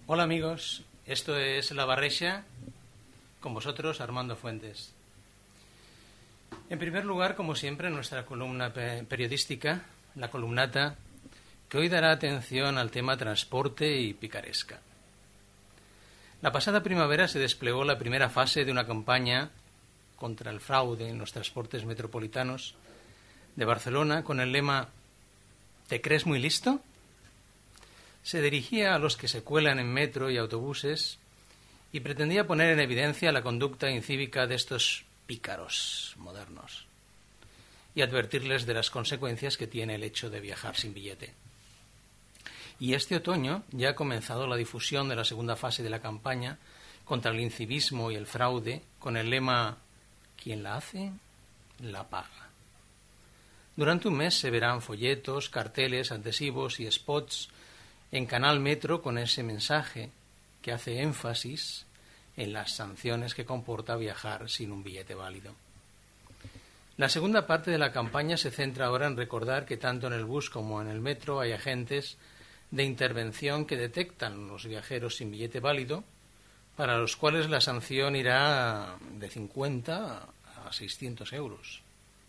Hola amigos, esto es La Barrexa, con vosotros Armando Fuentes. En primer lugar, como siempre, nuestra columna periodística, la columnata, que hoy dará atención al tema transporte y picaresca. La pasada primavera se desplegó la primera fase de una campaña contra el fraude en los transportes metropolitanos de Barcelona con el lema ¿Te crees muy listo? Se dirigía a los que se cuelan en metro y autobuses y pretendía poner en evidencia la conducta incívica de estos pícaros modernos y advertirles de las consecuencias que tiene el hecho de viajar sin billete. Y este otoño ya ha comenzado la difusión de la segunda fase de la campaña contra el incivismo y el fraude con el lema «Quien la hace, la paga». Durante un mes se verán folletos, carteles, adhesivos y spots en Canal Metro con ese mensaje que hace énfasis en las sanciones que comporta viajar sin un billete válido. La segunda parte de la campaña se centra ahora en recordar que tanto en el bus como en el metro hay agentes de intervención que detectan los viajeros sin billete válido, para los cuales la sanción irá de 50 a 600 euros.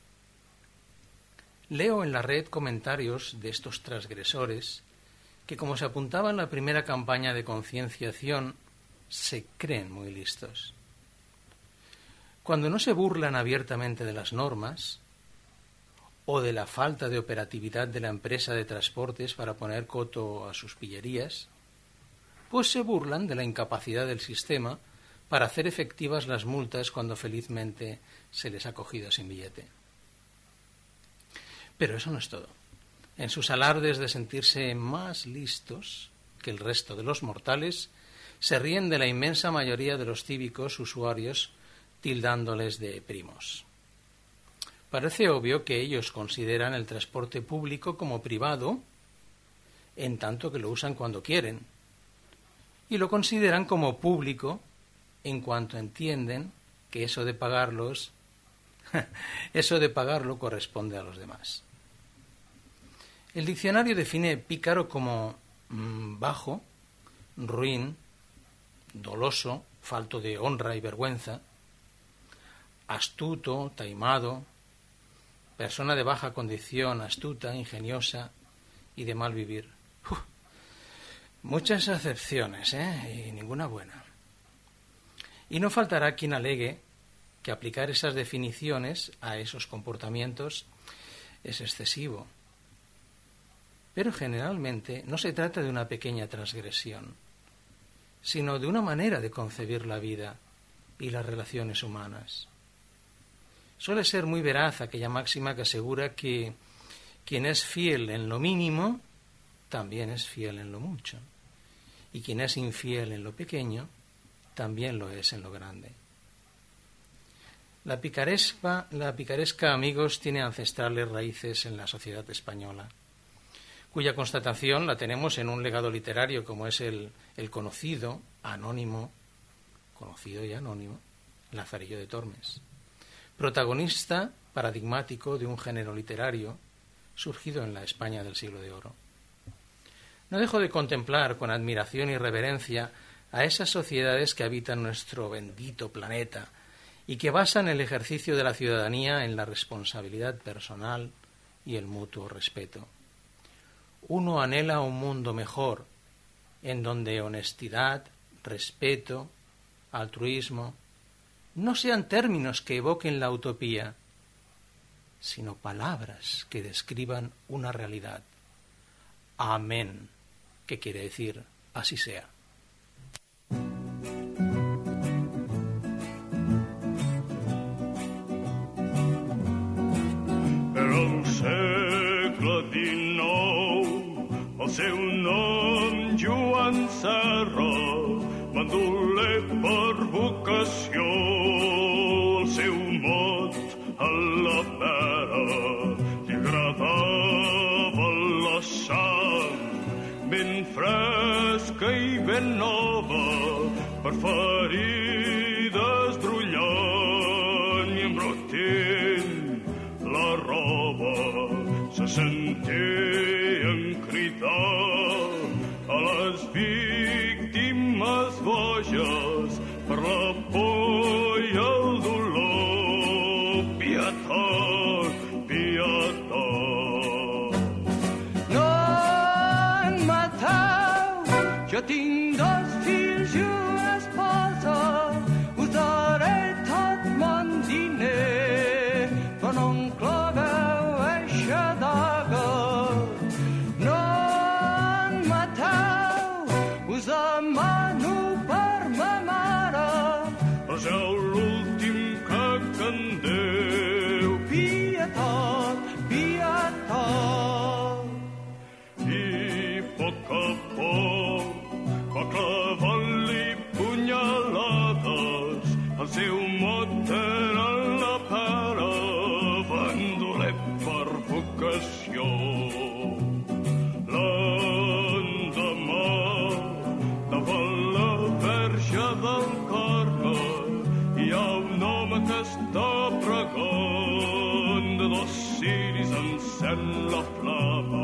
Leo en la red comentarios de estos transgresores que, como se apuntaba en la primera campaña de concienciación, se creen muy listos. Cuando no se burlan abiertamente de las normas o de la falta de operatividad de la empresa de transportes para poner coto a sus pillerías, pues se burlan de la incapacidad del sistema para hacer efectivas las multas cuando felizmente se les ha cogido sin billete. Pero eso no es todo. En sus alardes de sentirse más listos que el resto de los mortales, se ríen de la inmensa mayoría de los cívicos usuarios, tildándoles de primos. Parece obvio que ellos consideran el transporte público como privado, en tanto que lo usan cuando quieren, y lo consideran como público en cuanto entienden que eso de pagarlo corresponde a los demás. El diccionario define pícaro como bajo, ruin, doloso, falto de honra y vergüenza, astuto, taimado, persona de baja condición, astuta, ingeniosa y de mal vivir. Muchas acepciones, y ninguna buena. Y no faltará quien alegue que aplicar esas definiciones a esos comportamientos es excesivo. Pero generalmente no se trata de una pequeña transgresión, sino de una manera de concebir la vida y las relaciones humanas. Suele ser muy veraz aquella máxima que asegura que quien es fiel en lo mínimo también es fiel en lo mucho, y quien es infiel en lo pequeño también lo es en lo grande. La picaresca, amigos, tiene ancestrales raíces en la sociedad española, cuya constatación la tenemos en un legado literario como es el conocido y anónimo, Lazarillo de Tormes, protagonista paradigmático de un género literario surgido en la España del siglo de oro. No dejo de contemplar con admiración y reverencia a esas sociedades que habitan nuestro bendito planeta y que basan el ejercicio de la ciudadanía en la responsabilidad personal y el mutuo respeto. Uno anhela un mundo mejor, en donde honestidad, respeto, altruismo, no sean términos que evoquen la utopía, sino palabras que describan una realidad. Amén, que quiere decir así sea. Al segle XIX, el seu nom Joan Serra, bandoler per vocació, el seu mot a la pera, li agradava la sang, ben fresca i ben nova, per ferides brollant i embrotint la roba, se sentien cridar a les víctimes Jo tinc 2 fills i una esposa, us daré tot mon diner, però no em claveu eixa daga. No en mateu, us demano per ma mare. Passeu l'últim que canteu. Pietat, pietat. I poc a poc va clavant-li punyalades. El seu mot era la pera, bandoler per vocació. L'endemà, davant la Verge del Carme, hi ha un home que està pregant, de 2 ciris encén la flama.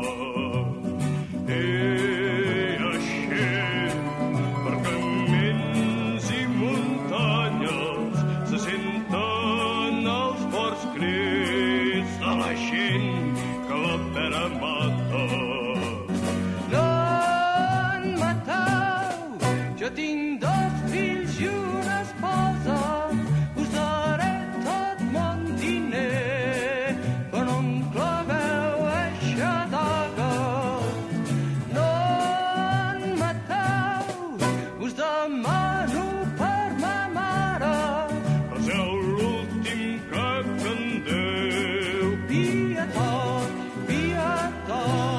I així, per camins i muntanyes, se senten els forts crits de la gent que la pera mata. No en mateu, jo tinc 2 fills i una esposa, us daré tot mon diner, però no em claveu eixa daga. No en mateu, us demano per ma mare. Passeu l'últim que canteu. Pietat, pietat.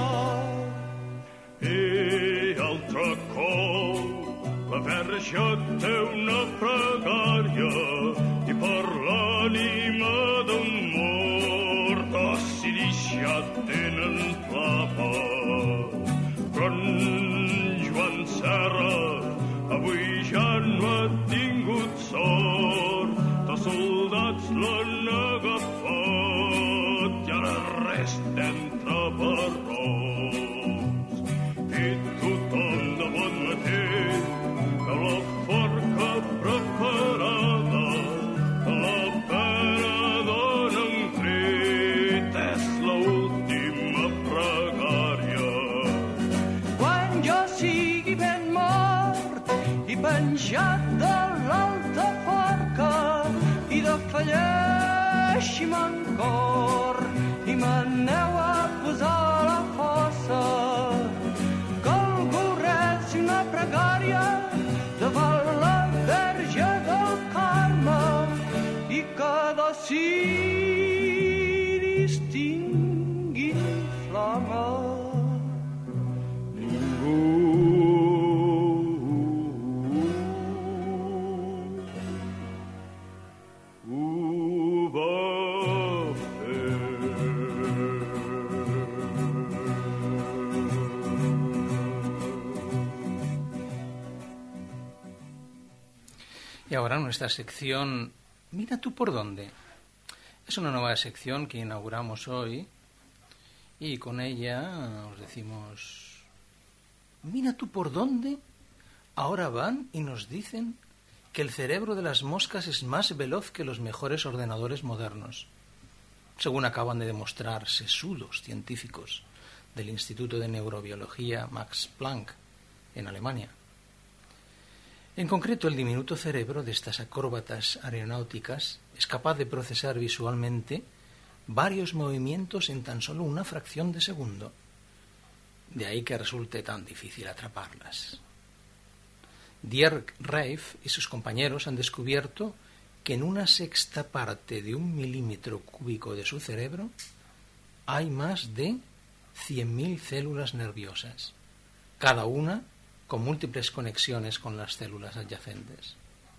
I altre cop la Verge té una pregària i per l'ànima d'un mort els ciris ja tenen flama. Però en Joan Serra avui ja no ha tingut sort, els soldats l'han agafat i ara resta entre barrots. I tothom de bon matí veu la forca preparada, la pera dona un crit, és l'última pregària. Quan jo sigui ben mort i penjat de l'alta forca i de falleixi mon cor i m'aneu a posar a la fossa, que algú reci una pregària davant la Verge del Carme i que 2 ciris tinguin flama. Ho va fer. Y ahora nuestra sección Mira tú por dónde. Es una nueva sección que inauguramos hoy y con ella os decimos: mira tú por dónde. Ahora van y nos dicen que el cerebro de las moscas es más veloz que los mejores ordenadores modernos, según acaban de demostrar sesudos científicos del Instituto de Neurobiología Max Planck en Alemania. En concreto, el diminuto cerebro de estas acróbatas aeronáuticas es capaz de procesar visualmente varios movimientos en tan solo una fracción de segundo. De ahí que resulte tan difícil atraparlas. Dirk Reif y sus compañeros han descubierto que en 1/6 parte de 1 milímetro cúbico de su cerebro hay más de 100.000 células nerviosas, cada una con múltiples conexiones con las células adyacentes.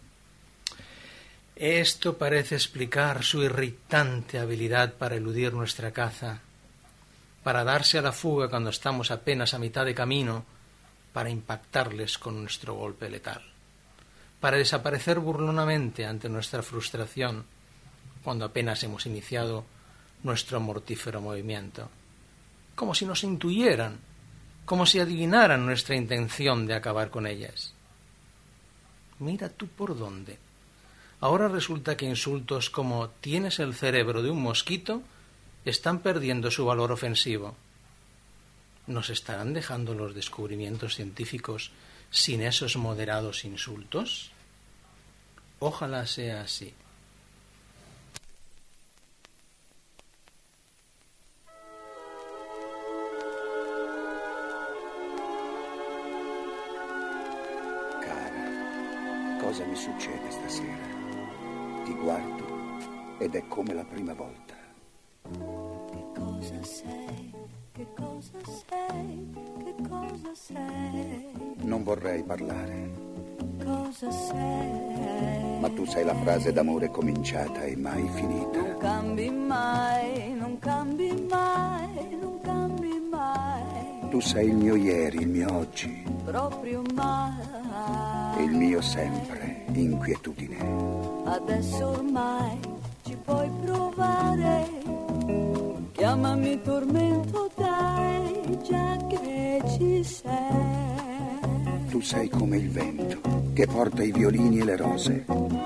Esto parece explicar su irritante habilidad para eludir nuestra caza, para darse a la fuga cuando estamos apenas a mitad de camino, para impactarles con nuestro golpe letal, para desaparecer burlonamente ante nuestra frustración cuando apenas hemos iniciado nuestro mortífero movimiento, como si nos intuyeran, como si adivinaran nuestra intención de acabar con ellas. Mira tú por dónde. Ahora resulta que insultos como «tienes el cerebro de un mosquito» están perdiendo su valor ofensivo. ¿Nos estarán dejando los descubrimientos científicos sin esos moderados insultos? Ojalá sea así. Cara, cosa mi succede stasera? Ti guardo ed è come la prima volta. Che cosa sei? Che cosa sei? Che cosa sei? Non vorrei parlare, Cosa sei? ma tu sei la frase d'amore cominciata e mai finita. Non cambi mai, non cambi mai, non cambi mai. Tu sei il mio ieri, il mio oggi, Proprio mai. e il mio sempre, inquietudine. Adesso ormai ci puoi provare. Chiamami tormento, dai, già che ci sei. Tu sei come il vento che porta i violini e le rose.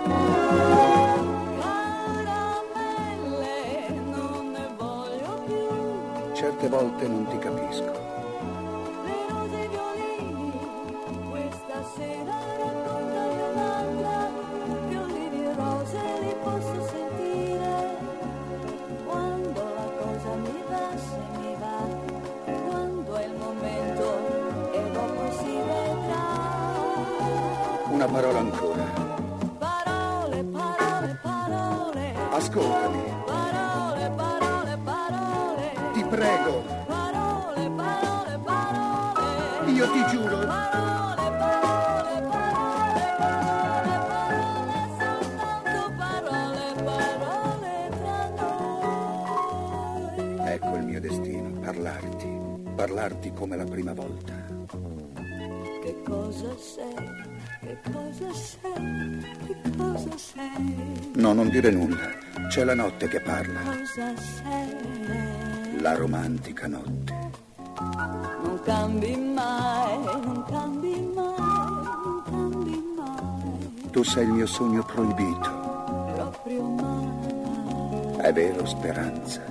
Caramelle, non ne voglio più. Certe volte non ti capisco. Le rose e i violini, questa sera raccontami un'altra. Violini e rose li posso sentire. Quando la cosa mi va, se mi va. Quando è il momento e dopo si vedrà. Una parola ancora. Parole, parole, parole. Ascoltami, Parole, parole, parole. ti prego, Parole, parole, parole. io ti giuro. Parole, parole, parole, parole, parole, soltanto parole, parole tra noi. Ecco il mio destino, parlarti come la prima volta. Che cosa sei? Che cosa sei? Che cosa sei? No, non dire nulla, c'è la notte che parla, Cosa sei? la romantica notte. Non cambi mai, non cambi mai, non cambi mai. Tu sei il mio sogno proibito, Proprio mai. è vero, speranza.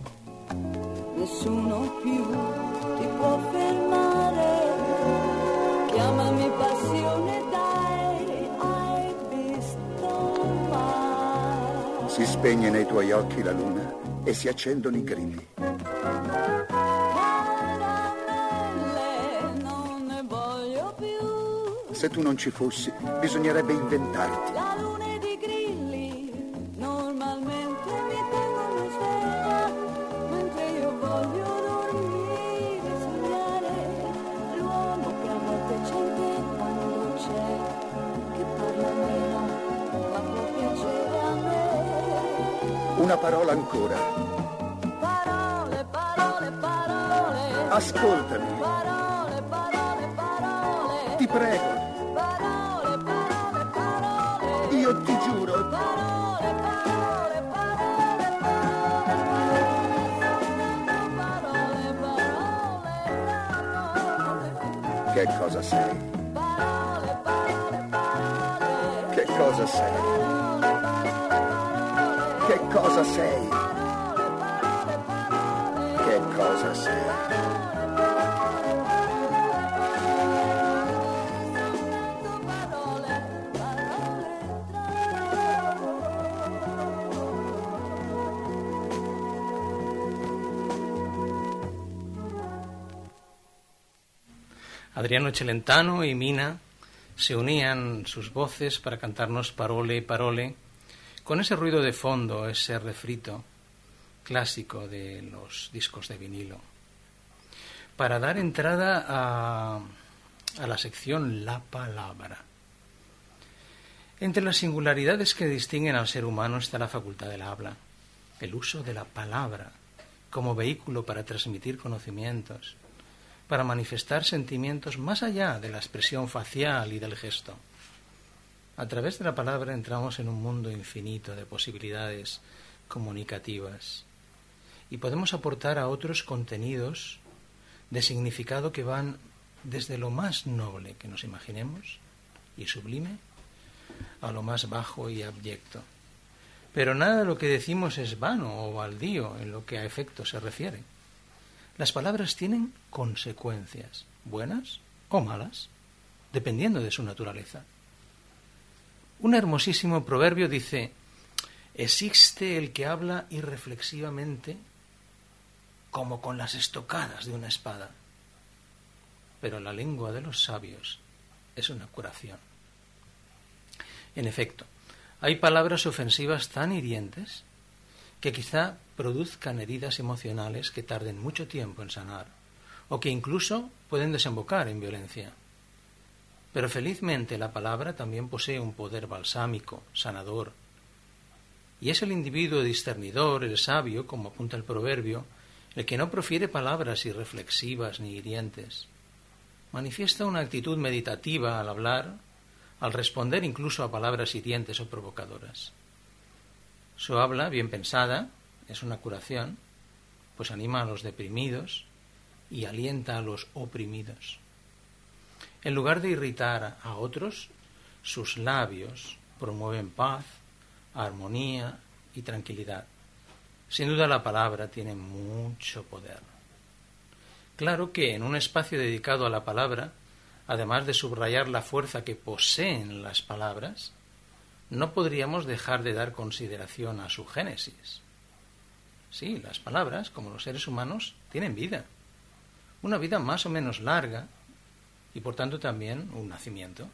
Nessuno più ti può fermare. Chiamami passione, dai, hai visto mai? Si spegne nei tuoi occhi la luna e si accendono i grilli. Caramelle, non ne voglio più. Se tu non ci fossi, bisognerebbe inventarti. La luna ed i grilli normalmente mi tengono sveglia, mentre io voglio dormire, sognare l'uomo che a notte c'è quando c'è, che parla meno, ma può piacere a me. Una parola ancora. Parole, parole, parole. Ascoltami, Parole, parole, parole. ti prego, Parole, parole, parole. io ti giuro. Parole, parole, parole, parole, parole. Che cosa sei? Parole, parole, parole. Che cosa sei? Che cosa sei? Che cosa sei? Adriano Celentano y Mina se unían sus voces para cantarnos Parole, Parole, con ese ruido de fondo, ese refrito clásico de los discos de vinilo, para dar entrada a la sección La Palabra. Entre las singularidades que distinguen al ser humano está la facultad del habla, el uso de la palabra como vehículo para transmitir conocimientos, para manifestar sentimientos más allá de la expresión facial y del gesto. A través de la palabra entramos en un mundo infinito de posibilidades comunicativas y podemos aportar a otros contenidos de significado que van desde lo más noble que nos imaginemos y sublime a lo más bajo y abyecto. Pero nada de lo que decimos es vano o baldío en lo que a efecto se refiere. Las palabras tienen consecuencias, buenas o malas. dependiendo de su naturaleza. Un hermosísimo proverbio dice: existe el que habla irreflexivamente como con las estocadas de una espada, pero la lengua de los sabios es una curación. En efecto, hay palabras ofensivas tan hirientes que quizá produzcan heridas emocionales que tarden mucho tiempo en sanar, o que incluso pueden desembocar en violencia. Pero felizmente la palabra también posee un poder balsámico, sanador, y es el individuo discernidor, el sabio, como apunta el proverbio, el que no profiere palabras irreflexivas ni hirientes. Manifiesta una actitud meditativa al hablar, al responder incluso a palabras hirientes o provocadoras. Su habla, bien pensada, es una curación, pues anima a los deprimidos y alienta a los oprimidos. En lugar de irritar a otros, sus labios promueven paz, armonía y tranquilidad. Sin duda la palabra tiene mucho poder. Claro que en un espacio dedicado a la palabra, además de subrayar la fuerza que poseen las palabras, no podríamos dejar de dar consideración a su génesis. Sí, las palabras, como los seres humanos, tienen vida. Una vida más o menos larga y por tanto también un nacimiento.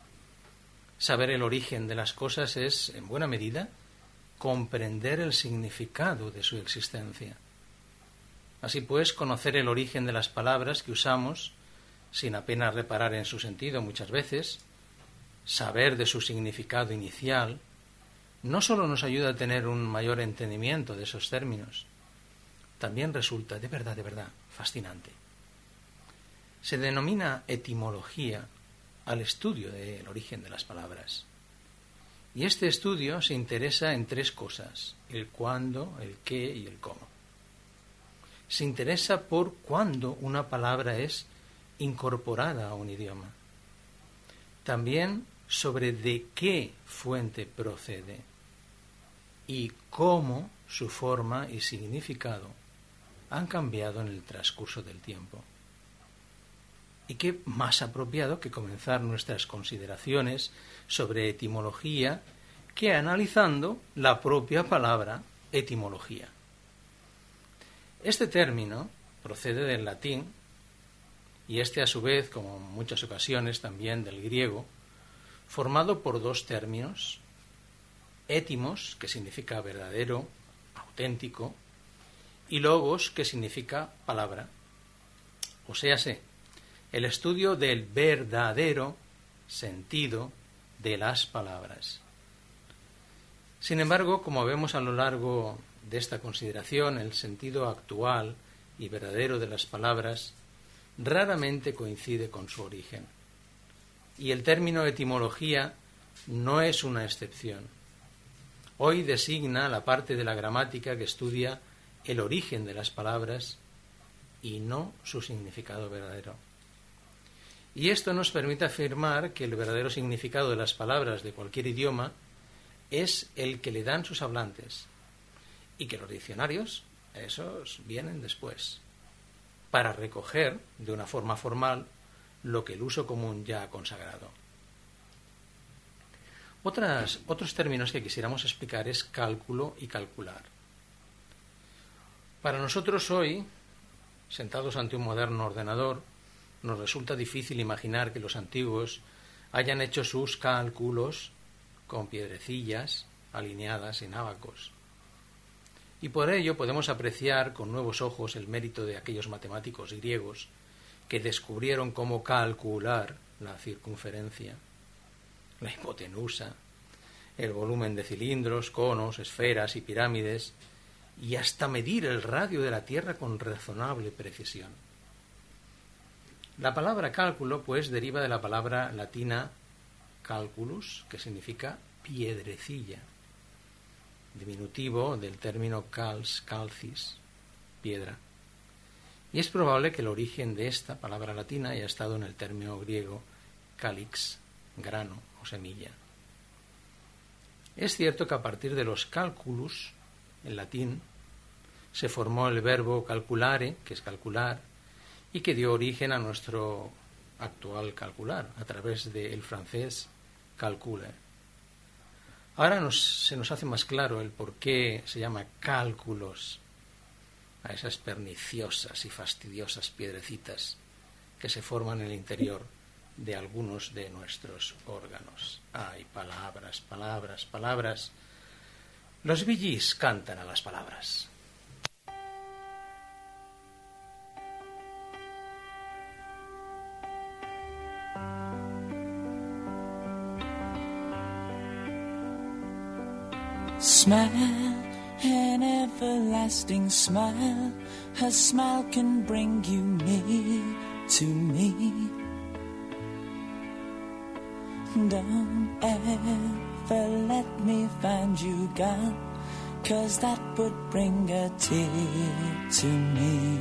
Saber el origen de las cosas es, en buena medida, comprender el significado de su existencia. Así pues, conocer el origen de las palabras que usamos, sin apenas reparar en su sentido muchas veces, saber de su significado inicial, no sólo nos ayuda a tener un mayor entendimiento de esos términos, también resulta de verdad fascinante. Se denomina etimología al estudio del origen de las palabras. Y este estudio se interesa en tres cosas: el cuándo, el qué y el cómo. Se interesa por cuándo una palabra es incorporada a un idioma. También sobre de qué fuente procede y cómo su forma y significado han cambiado en el transcurso del tiempo. Y qué más apropiado que comenzar nuestras consideraciones sobre etimología que analizando la propia palabra etimología. Este término procede del latín y este a su vez, como en muchas ocasiones también del griego, formado por dos términos: étimos, que significa verdadero, auténtico, y logos, que significa palabra. O séase, el estudio del verdadero sentido de las palabras. Sin embargo, como vemos a lo largo de esta consideración, el sentido actual y verdadero de las palabras raramente coincide con su origen. Y el término etimología no es una excepción. Hoy designa la parte de la gramática que estudia el origen de las palabras y no su significado verdadero. Y esto nos permite afirmar que el verdadero significado de las palabras de cualquier idioma es el que le dan sus hablantes, y que los diccionarios, esos vienen después, para recoger de una forma formal lo que el uso común ya ha consagrado. Otros términos que quisiéramos explicar es cálculo y calcular. Para nosotros hoy, sentados ante un moderno ordenador, nos resulta difícil imaginar que los antiguos hayan hecho sus cálculos con piedrecillas alineadas en ábacos. Y por ello podemos apreciar con nuevos ojos el mérito de aquellos matemáticos griegos que descubrieron cómo calcular la circunferencia, la hipotenusa, el volumen de cilindros, conos, esferas y pirámides, y hasta medir el radio de la Tierra con razonable precisión. La palabra cálculo, pues, deriva de la palabra latina calculus, que significa piedrecilla, diminutivo del término cals, calcis, piedra. Y es probable que el origen de esta palabra latina haya estado en el término griego calix, grano o semilla. Es cierto que a partir de los calculus, en latín, se formó el verbo calculare, que es calcular, y que dio origen a nuestro actual calcular, a través del francés calcule. Ahora se nos hace más claro el por qué se llama cálculos a esas perniciosas y fastidiosas piedrecitas que se forman en el interior de algunos de nuestros órganos. Ay, palabras, palabras, palabras. Los Billys cantan a las palabras. Smile, an everlasting smile. Her smile can bring you near to me. Don't ever let me find you gone, 'cause that would bring a tear to me.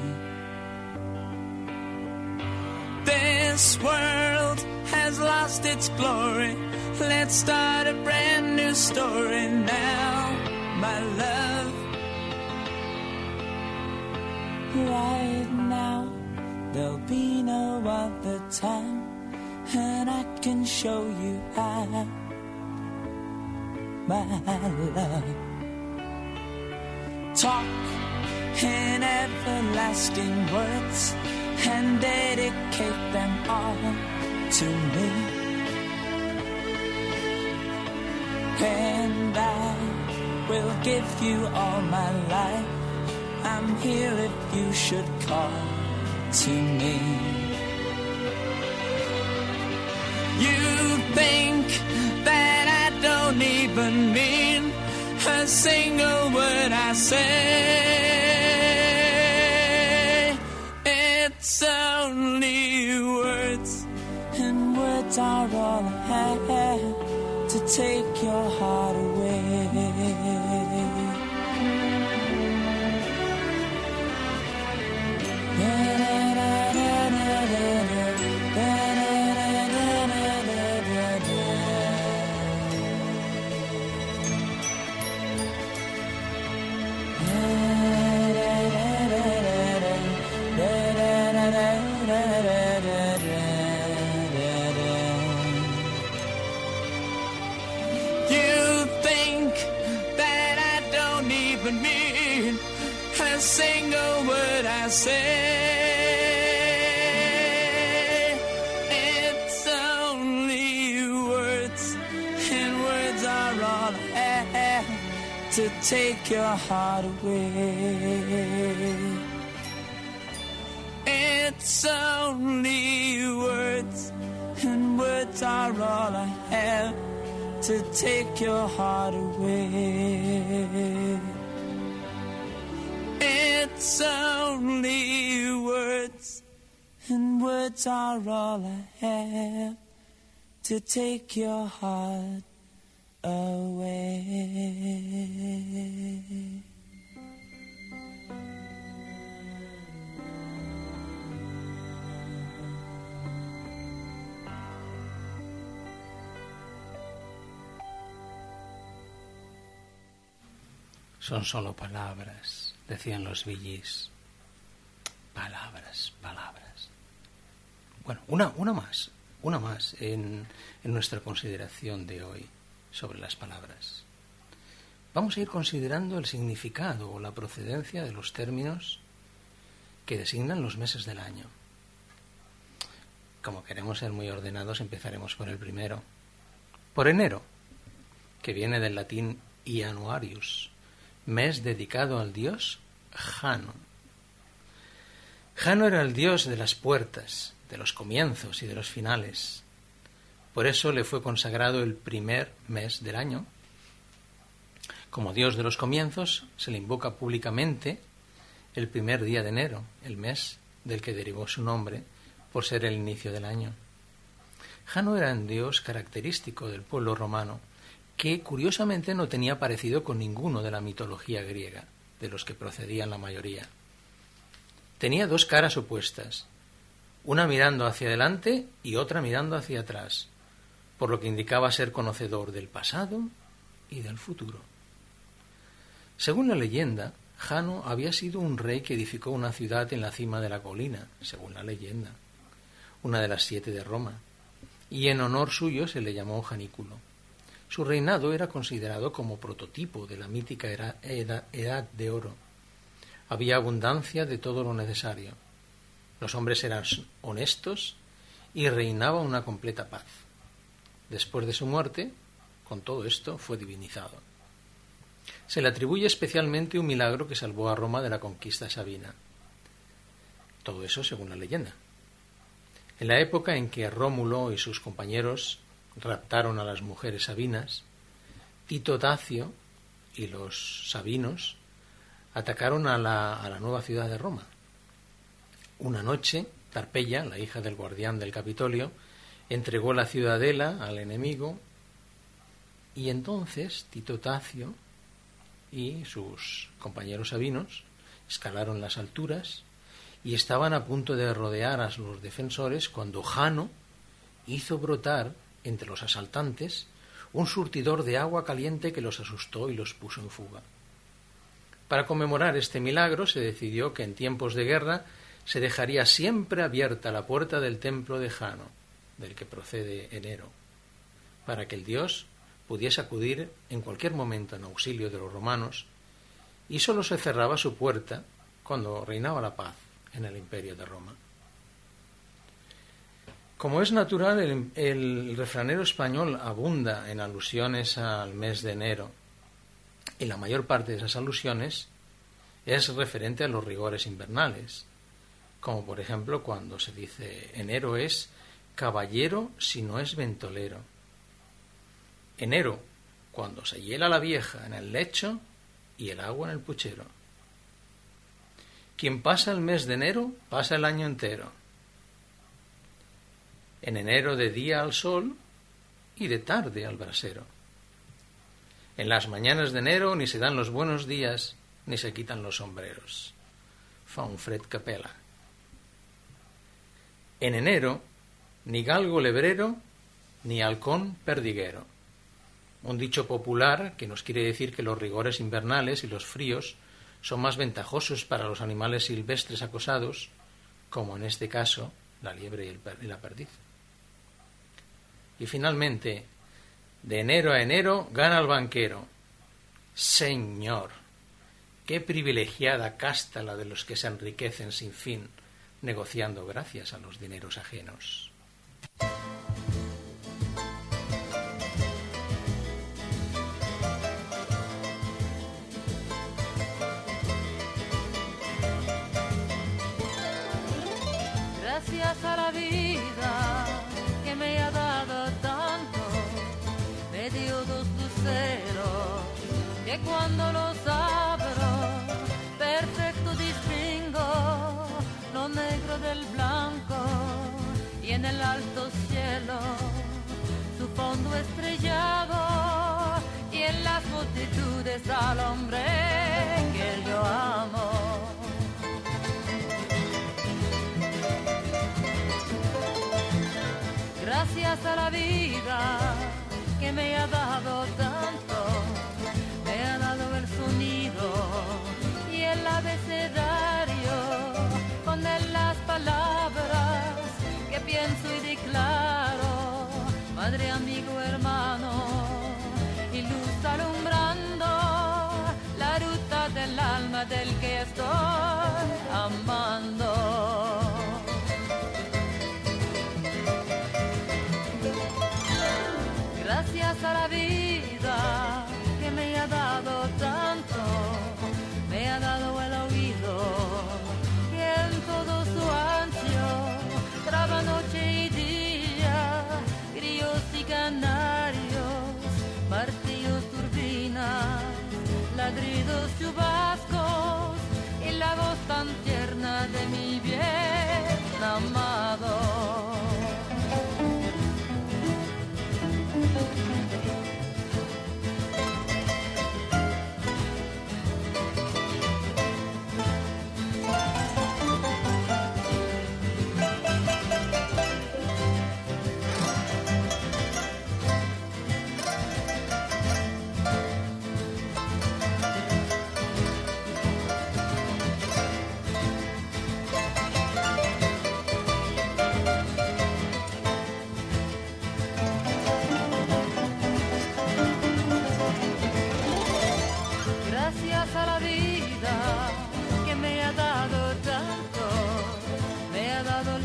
This world has lost its glory. Let's start a brand new story now, my love. Right now, there'll be no other time, and I can show you how, my love. Talk in everlasting words and dedicate them all to me. And I will give you all my life. I'm here if you should call to me. You think that I don't even mean a single word I say. It's only words, and words are all I have to take your heart away. Single word I say. It's only words, and words are all I have to take your heart away. It's only words, and words are all I have to take your heart away. It's only words, and words are all I have to take your heart away. Son solo palabras, decían los Billys. Palabras, palabras. Bueno, una más en nuestra consideración de hoy sobre las palabras. Vamos a ir considerando el significado o la procedencia de los términos que designan los meses del año. Como queremos ser muy ordenados, empezaremos por el primero. Por enero, que viene del latín Januarius, mes dedicado al dios Jano. Jano era el dios de las puertas, de los comienzos y de los finales. Por eso le fue consagrado el primer mes del año. Como dios de los comienzos, se le invoca públicamente el primer día de enero, el mes del que derivó su nombre, por ser el inicio del año. Jano era un dios característico del pueblo romano, que curiosamente no tenía parecido con ninguno de la mitología griega, de los que procedían la mayoría. Tenía dos caras opuestas, una mirando hacia adelante y otra mirando hacia atrás, por lo que indicaba ser conocedor del pasado y del futuro. Según la leyenda, Jano había sido un rey que edificó una ciudad en la cima de la colina, según la leyenda. una de las 7 de Roma, y en honor suyo se le llamó Janículo. Su reinado era considerado como prototipo de la mítica edad de oro. Había abundancia de todo lo necesario. Los hombres eran honestos y reinaba una completa paz. Después de su muerte, con todo esto, fue divinizado. Se le atribuye especialmente un milagro que salvó a Roma de la conquista sabina. Todo eso según la leyenda. En la época en que Rómulo y sus compañeros raptaron a las mujeres sabinas, Tito Tacio y los sabinos atacaron a la nueva ciudad de Roma. Una noche, Tarpeya, la hija del guardián del Capitolio, entregó la ciudadela al enemigo y entonces Tito Tacio y sus compañeros sabinos escalaron las alturas y estaban a punto de rodear a los defensores cuando Jano hizo brotar entre los asaltantes un surtidor de agua caliente que los asustó y los puso en fuga. Para conmemorar este milagro se decidió que en tiempos de guerra se dejaría siempre abierta la puerta del templo de Jano, del que procede Enero, para que el dios pudiese acudir en cualquier momento en auxilio de los romanos, y sólo se cerraba su puerta cuando reinaba la paz en el imperio de Roma. Como es natural, el refranero español abunda en alusiones al mes de enero, y la mayor parte de esas alusiones es referente a los rigores invernales, como por ejemplo cuando se dice enero es caballero si no es ventolero. Enero, cuando se hiela la vieja en el lecho y el agua en el puchero. Quien pasa el mes de enero, pasa el año entero. En enero de día al sol y de tarde al brasero. En las mañanas de enero ni se dan los buenos días, ni se quitan los sombreros. Fa un fred que pela. En enero, ni galgo lebrero, ni halcón perdiguero. Un dicho popular que nos quiere decir que los rigores invernales y los fríos son más ventajosos para los animales silvestres acosados, como en este caso la liebre y la perdiz. Y finalmente, de enero a enero gana el banquero. Señor, qué privilegiada casta la de los que se enriquecen sin fin, negociando gracias a los dineros ajenos. Gracias a la vida que me ha dado tanto, me dio 2 luceros que cuando los abro perfecto distingo lo negro del blanco y en el alto cielo su fondo estrellado y en las multitudes al hombre que yo amo. Gracias a la vida que me ha dado tanto, me ha dado el sonido y el abecedario, con él las palabras que pienso y declaro, madre, amigo, hermano, y luz alumbrando la ruta del alma del que estoy amando. Gracias a la vida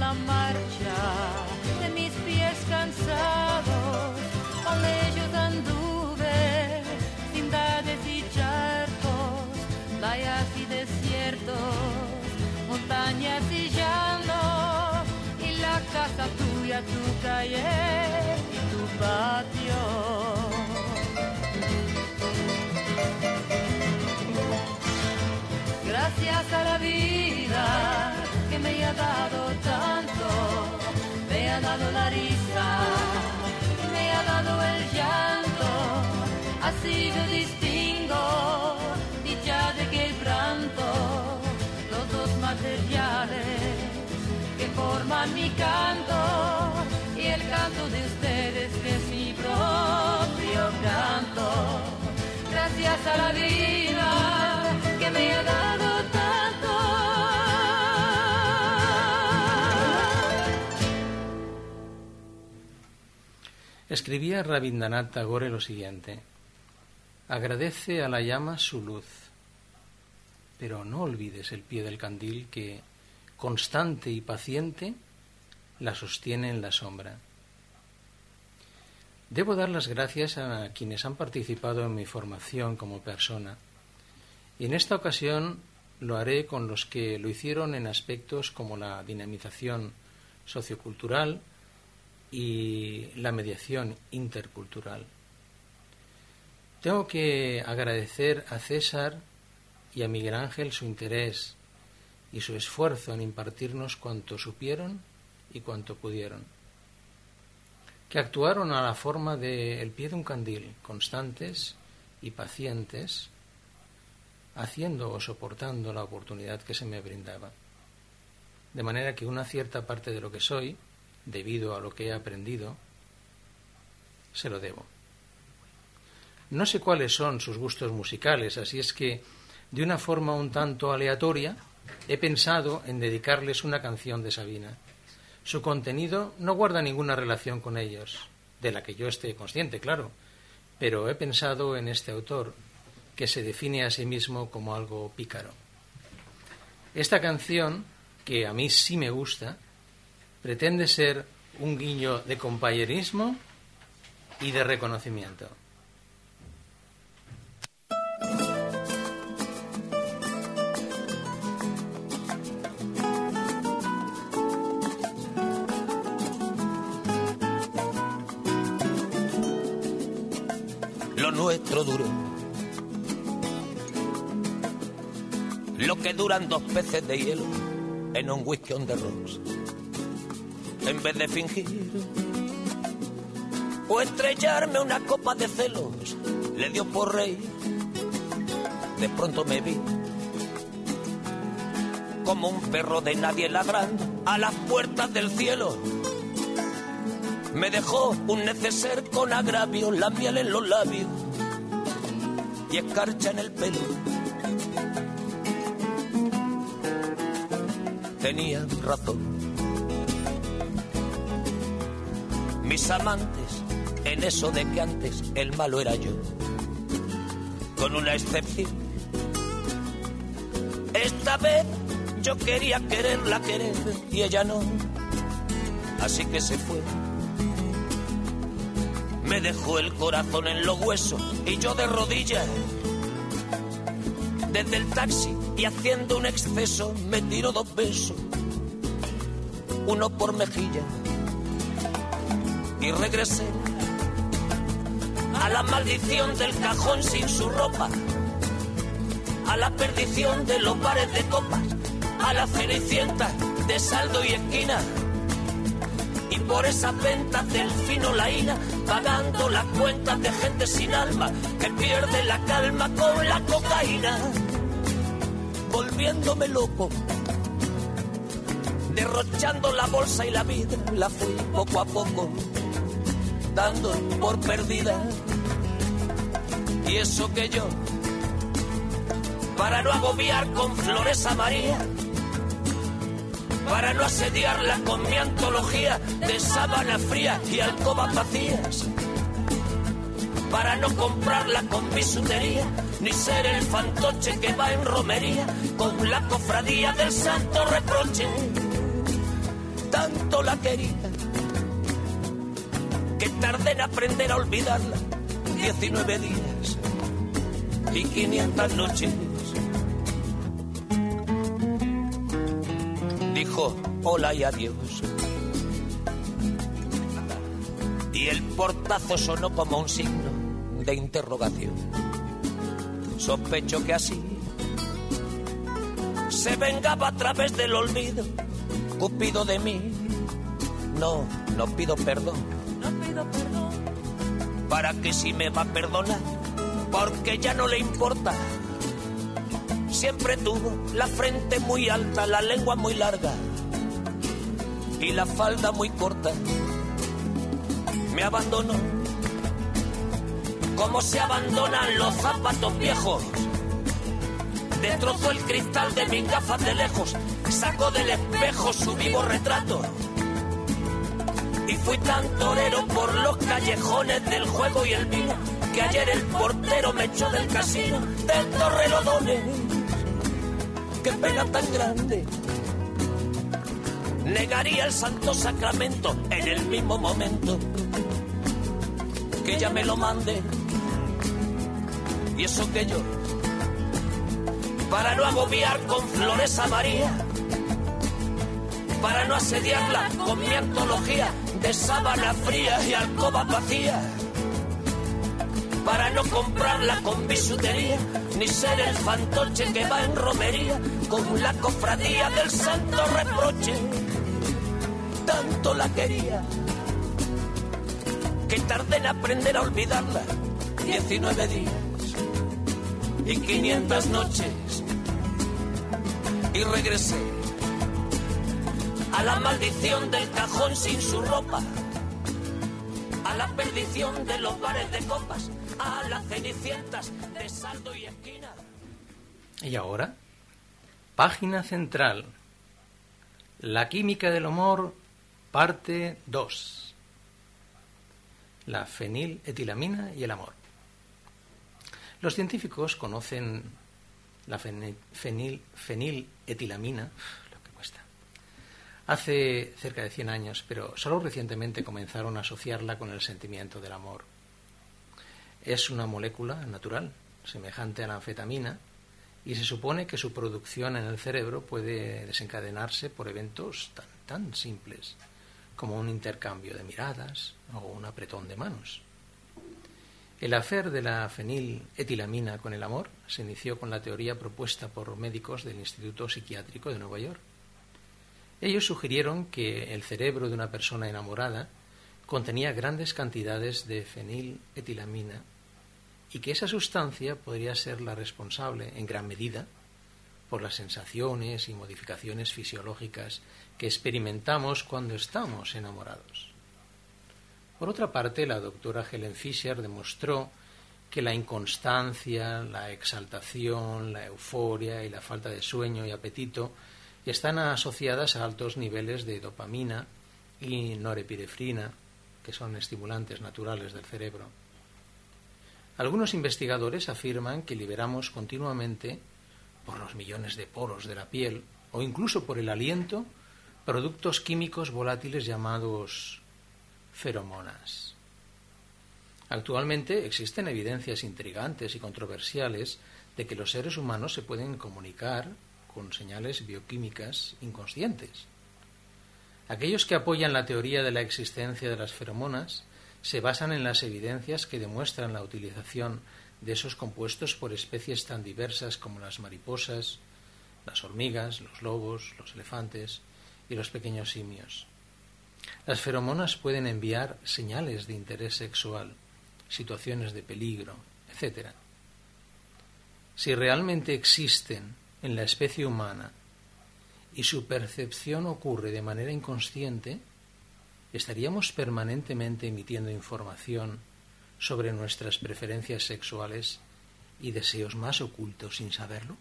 la marcha de mis pies cansados, con ellos anduve, ciudades y charcos, playas y desiertos, montañas y llanos, y la casa tuya, tu calle y tu patio. Gracias a la vida que me ha dado tanto, me ha dado la risa, me ha dado el llanto, así yo distingo dicha de quebranto, los dos materiales que forman mi canto y el canto de ustedes que es mi propio canto. Gracias a la vida que me ha dado tanto. Escribía Rabindranath Tagore lo siguiente: agradece a la llama su luz, pero no olvides el pie del candil que, constante y paciente, la sostiene en la sombra. Debo dar las gracias a quienes han participado en mi formación como persona, y en esta ocasión lo haré con los que lo hicieron en aspectos como la dinamización sociocultural y la mediación intercultural. Tengo que agradecer a César y a Miguel Ángel su interés y su esfuerzo en impartirnos cuanto supieron y cuanto pudieron, que actuaron a la forma de el pie de un candil, constantes y pacientes, haciendo o soportando la oportunidad que se me brindaba. De manera que una cierta parte de lo que soy, debido a lo que he aprendido, se lo debo. No sé cuáles son sus gustos musicales, así es que, de una forma un tanto aleatoria, he pensado en dedicarles una canción de Sabina. Su contenido no guarda ninguna relación con ellos, de la que yo esté consciente, claro, pero he pensado en este autor, que se define a sí mismo como algo pícaro. Esta canción, que a mí sí me gusta, pretende ser un guiño de compañerismo y de reconocimiento. Lo nuestro duró lo que duran 2 peces de hielo en un whisky on the rocks. En vez de fingir o estrellarme una copa de celos, le dio por reír. De pronto me vi como un perro de nadie ladrando a las puertas del cielo. Me dejó un neceser con agravio, la miel en los labios y escarcha en el pelo. Tenía razón. Mis amantes, en eso de que antes el malo era yo, con una excepción. Esta vez yo quería quererla querer y ella no, así que se fue. Me dejó el corazón en los huesos y yo de rodillas. Desde el taxi y haciendo un exceso me tiró 2 besos, uno por mejilla, y regresé a la maldición del cajón sin su ropa, a la perdición de los bares de copas, a la cenicienta de saldo y esquina, y por esas ventas del fino laína, pagando las cuentas de gente sin alma que pierde la calma con la cocaína, volviéndome loco, derrochando la bolsa y la vida, la fui poco a poco dando por perdida. Y eso que yo, para no agobiar con flores a María, para no asediarla con mi antología de sábana fría y alcobas vacías, para no comprarla con bisutería, ni ser el fantoche que va en romería con la cofradía del santo reproche. Tan la quería, que tardé en aprender a olvidarla, 19 días y 500 noches. Dijo hola y adiós, y el portazo sonó como un signo de interrogación. Sospecho que así se vengaba a través del olvido, Cupido de mí. No pido perdón. No pido perdón. ¿Para qué si me va a perdonar? Porque ya no le importa. Siempre tuvo la frente muy alta, la lengua muy larga y la falda muy corta. Me abandonó como se abandonan los zapatos viejos. Destrozó el cristal de mis gafas de lejos, sacó del espejo su vivo retrato. Y fui tan torero por los callejones del juego y el vino, que ayer el portero me echó del casino del Torrelodones. Qué pena tan grande. Negaría el santo sacramento en el mismo momento que ella me lo mande. Y eso que yo, para no agobiar con flores a María, para no asediarla con mi antología de sábana fría y alcoba vacía, para no comprarla con bisutería, ni ser el fantoche que va en romería con la cofradía del santo reproche. Tanto la quería que tardé en aprender a olvidarla, 19 días y 500 noches, y regresé a la maldición del cajón sin su ropa, a la perdición de los bares de copas, a las cenicientas de saldo y esquina. Y ahora, página central. La química del amor, parte 2. La feniletilamina y el amor. Los científicos conocen la feniletilamina, lo que cuesta, hace cerca de 100 años, pero solo recientemente comenzaron a asociarla con el sentimiento del amor. Es una molécula natural, semejante a la anfetamina, y se supone que su producción en el cerebro puede desencadenarse por eventos tan simples como un intercambio de miradas o un apretón de manos. El affair de la feniletilamina con el amor se inició con la teoría propuesta por médicos del Instituto Psiquiátrico de Nueva York. Ellos sugirieron que el cerebro de una persona enamorada contenía grandes cantidades de feniletilamina y que esa sustancia podría ser la responsable, en gran medida, por las sensaciones y modificaciones fisiológicas que experimentamos cuando estamos enamorados. Por otra parte, la doctora Helen Fisher demostró que la inconstancia, la exaltación, la euforia y la falta de sueño y apetito están asociadas a altos niveles de dopamina y norepinefrina, que son estimulantes naturales del cerebro. Algunos investigadores afirman que liberamos continuamente, por los millones de poros de la piel o incluso por el aliento, productos químicos volátiles llamados feromonas. Actualmente existen evidencias intrigantes y controversiales de que los seres humanos se pueden comunicar con señales bioquímicas inconscientes. Aquellos que apoyan la teoría de la existencia de las feromonas se basan en las evidencias que demuestran la utilización de esos compuestos por especies tan diversas como las mariposas, las hormigas, los lobos, los elefantes y los pequeños simios. Las feromonas pueden enviar señales de interés sexual, situaciones de peligro, etc. Si realmente existen en la especie humana y su percepción ocurre de manera inconsciente, ¿estaríamos permanentemente emitiendo información sobre nuestras preferencias sexuales y deseos más ocultos sin saberlo?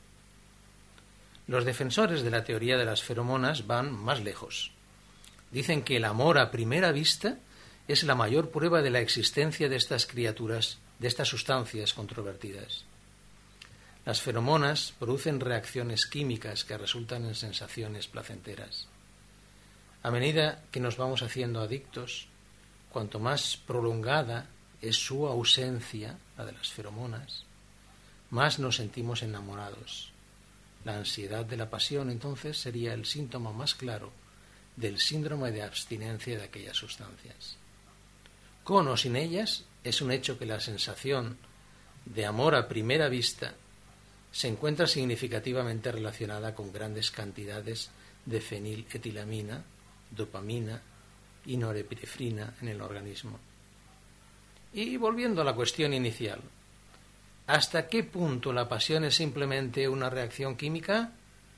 Los defensores de la teoría de las feromonas van más lejos. Dicen que el amor a primera vista es la mayor prueba de la existencia de estas criaturas, de estas sustancias controvertidas. Las feromonas producen reacciones químicas que resultan en sensaciones placenteras. A medida que nos vamos haciendo adictos, cuanto más prolongada es su ausencia, la de las feromonas, más nos sentimos enamorados. La ansiedad de la pasión, entonces, sería el síntoma más claro del síndrome de abstinencia de aquellas sustancias. Con o sin ellas, es un hecho que la sensación de amor a primera vista se encuentra significativamente relacionada con grandes cantidades de feniletilamina, dopamina y norepinefrina en el organismo. Y volviendo a la cuestión inicial, ¿hasta qué punto la pasión es simplemente una reacción química?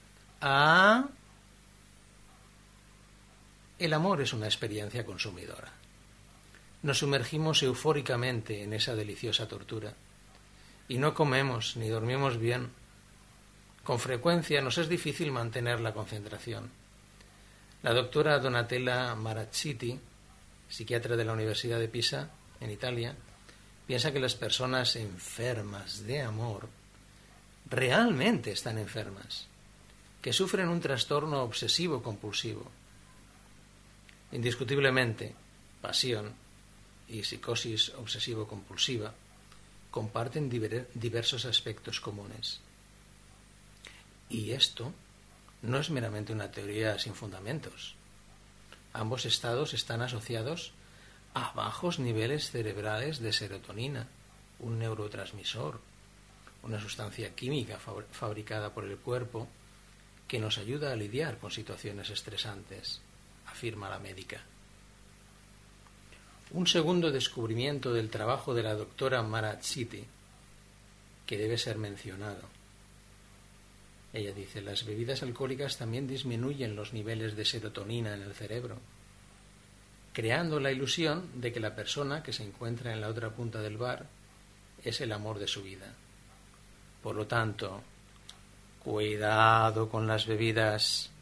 El amor es una experiencia consumidora. Nos sumergimos eufóricamente en esa deliciosa tortura y no comemos ni dormimos bien. Con frecuencia nos es difícil mantener la concentración. La doctora Donatella Marazziti, psiquiatra de la Universidad de Pisa, en Italia, piensa que las personas enfermas de amor realmente están enfermas, que sufren un trastorno obsesivo-compulsivo. Indiscutiblemente, pasión y psicosis obsesivo-compulsiva comparten diversos aspectos comunes. Y esto no es meramente una teoría sin fundamentos. Ambos estados están asociados a bajos niveles cerebrales de serotonina, un neurotransmisor, una sustancia química fabricada por el cuerpo que nos ayuda a lidiar con situaciones estresantes, afirma la médica. Un segundo descubrimiento del trabajo de la doctora Marazziti que debe ser mencionado. Ella dice, las bebidas alcohólicas también disminuyen los niveles de serotonina en el cerebro, creando la ilusión de que la persona que se encuentra en la otra punta del bar es el amor de su vida. Por lo tanto, cuidado con las bebidas.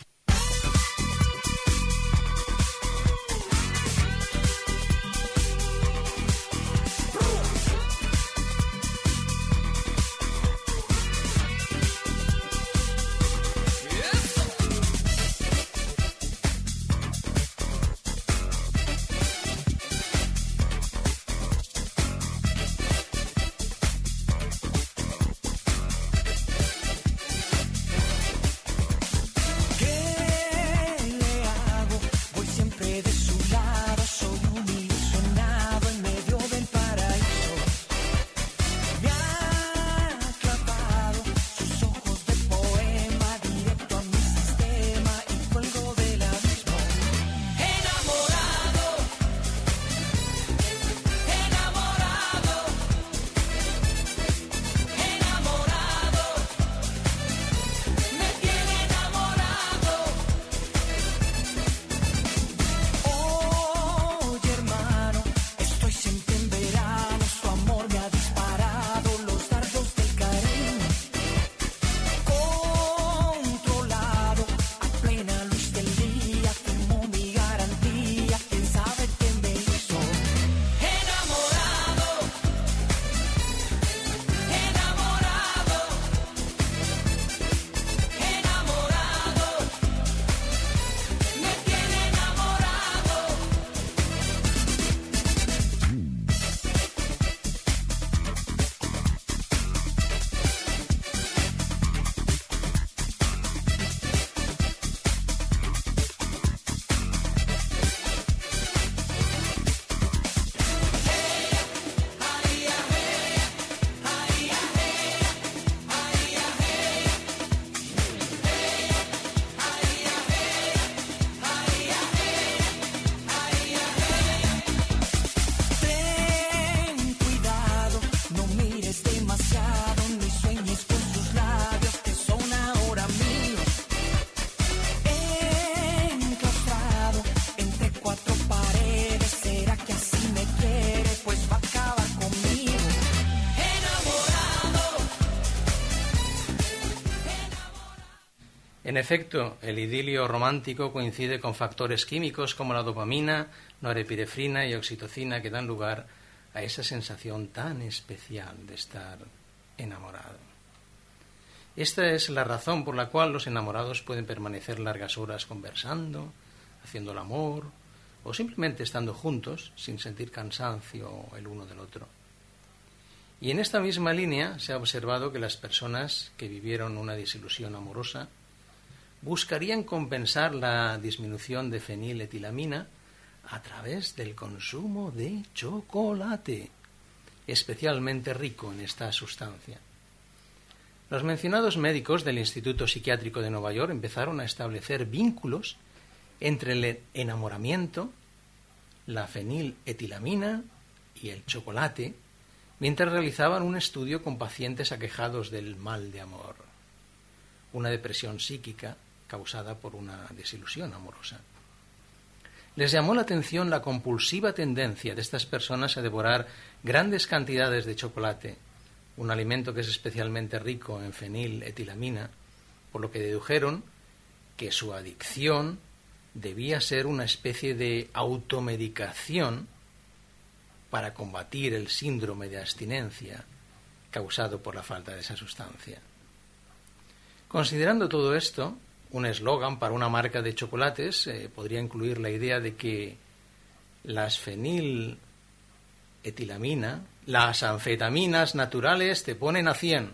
En efecto, el idilio romántico coincide con factores químicos como la dopamina, norepinefrina y oxitocina que dan lugar a esa sensación tan especial de estar enamorado. Esta es la razón por la cual los enamorados pueden permanecer largas horas conversando, haciendo el amor o simplemente estando juntos sin sentir cansancio el uno del otro. Y en esta misma línea se ha observado que las personas que vivieron una desilusión amorosa buscarían compensar la disminución de feniletilamina a través del consumo de chocolate, especialmente rico en esta sustancia. Los mencionados médicos del Instituto Psiquiátrico de Nueva York empezaron a establecer vínculos entre el enamoramiento, la feniletilamina y el chocolate, mientras realizaban un estudio con pacientes aquejados del mal de amor, una depresión psíquica causada por una desilusión amorosa. Les llamó la atención la compulsiva tendencia de estas personas a devorar grandes cantidades de chocolate, un alimento que es especialmente rico en feniletilamina, por lo que dedujeron que su adicción debía ser una especie de automedicación para combatir el síndrome de abstinencia causado por la falta de esa sustancia. Considerando todo esto, un eslogan para una marca de chocolates podría incluir la idea de que las feniletilamina, las anfetaminas naturales te ponen a 100.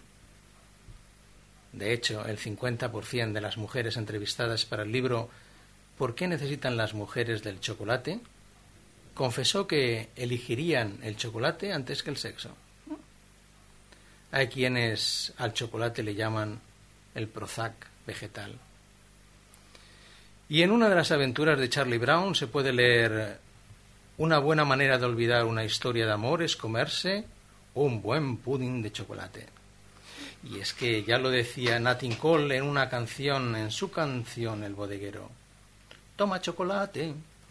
De hecho, el 50% de las mujeres entrevistadas para el libro ¿Por qué necesitan las mujeres del chocolate?, confesó que elegirían el chocolate antes que el sexo. Hay quienes al chocolate le llaman el Prozac vegetal. Y en una de las aventuras de Charlie Brown se puede leer: una buena manera de olvidar una historia de amor es comerse un buen pudding de chocolate. Y es que ya lo decía Nat King Cole en su canción El bodeguero. Toma chocolate.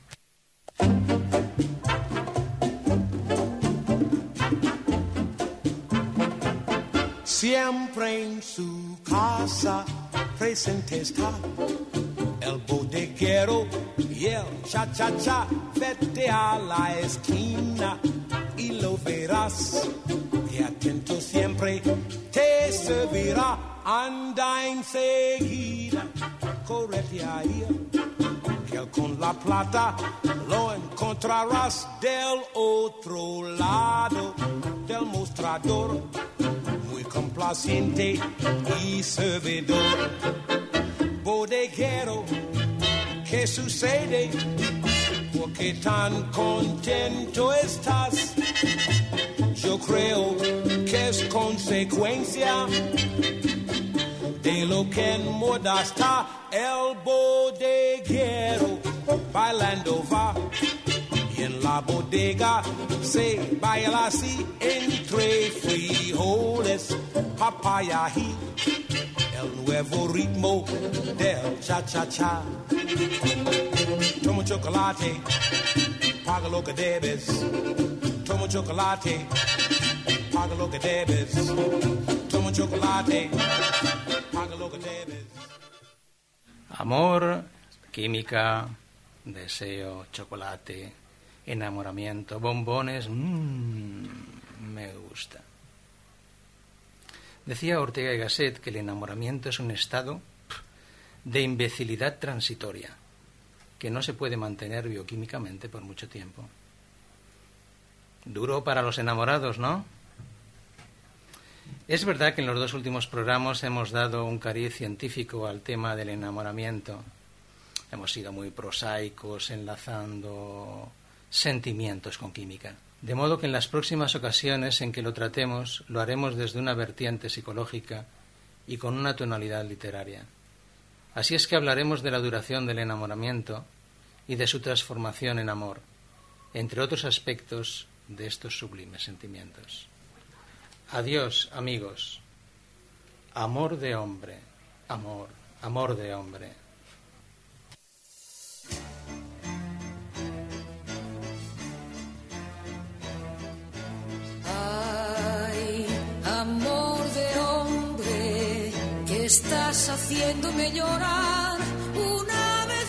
Siempre en su casa presente está el bodeguero y el cha-cha-cha. Vete a la esquina y lo verás, y atento siempre te servirá. Anda enseguida, córrete ahí, que él con la plata lo encontrarás del otro lado del mostrador, muy complaciente y servidor. Bodeguero, ¿qué sucede? ¿Por qué tan contento estás? Yo creo que es consecuencia de lo que en moda está. El bodeguero bailando va, y en la bodega se baila así, entre frijoles, papaya y el nuevo ritmo del cha-cha-cha. Toma chocolate, paga lo que debes. Toma chocolate, paga lo que debes. Toma chocolate, paga lo que debes. Amor, química, deseo, chocolate, enamoramiento, bombones, me gusta. Decía Ortega y Gasset que el enamoramiento es un estado de imbecilidad transitoria que no se puede mantener bioquímicamente por mucho tiempo. Duro para los enamorados, ¿no? Es verdad que en los dos últimos programas hemos dado un cariz científico al tema del enamoramiento. Hemos sido muy prosaicos, enlazando sentimientos con química. De modo que en las próximas ocasiones en que lo tratemos, lo haremos desde una vertiente psicológica y con una tonalidad literaria. Así es que hablaremos de la duración del enamoramiento y de su transformación en amor, entre otros aspectos de estos sublimes sentimientos. Adiós, amigos. Amor de hombre, amor, amor de hombre. Ay, amor de hombre, que estás haciéndome llorar una vez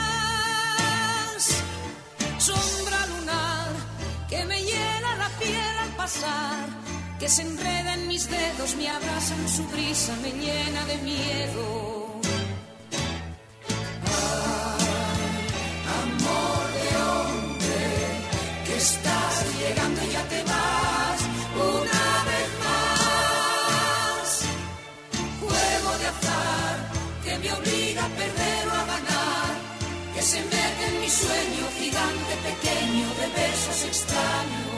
más. Sombra lunar que me hiela la piel al pasar, que se enreda en mis dedos, me abraza en su brisa, me llena de miedo. Ay, se mete en mi sueño, gigante pequeño de besos extraños.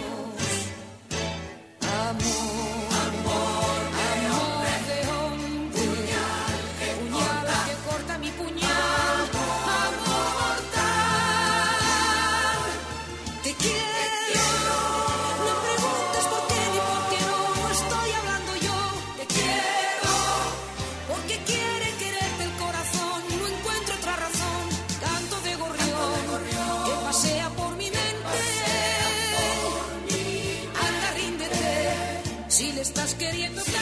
Amor, amor, amor de hombre, puñal que corta mi puñal, amor mortal. Te quiero, no preguntes por qué ni por qué no estoy hablando yo. Te quiero, porque quiere quererte el corazón, no encuentro otra razón. Canto de gorrión que pasea por mi mente. Anda, ríndete, si le estás queriendo tanto.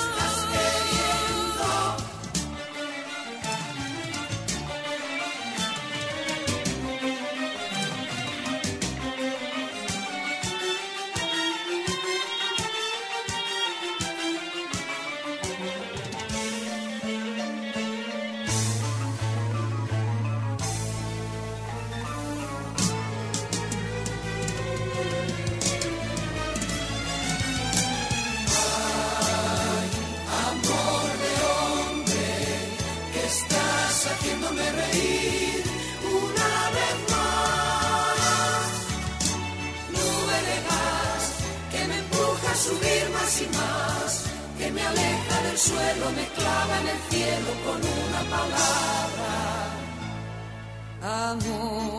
Haciéndome reír una vez más. Nube de gas que me empuja a subir más y más, que me aleja del suelo, me clava en el cielo con una palabra. Amor.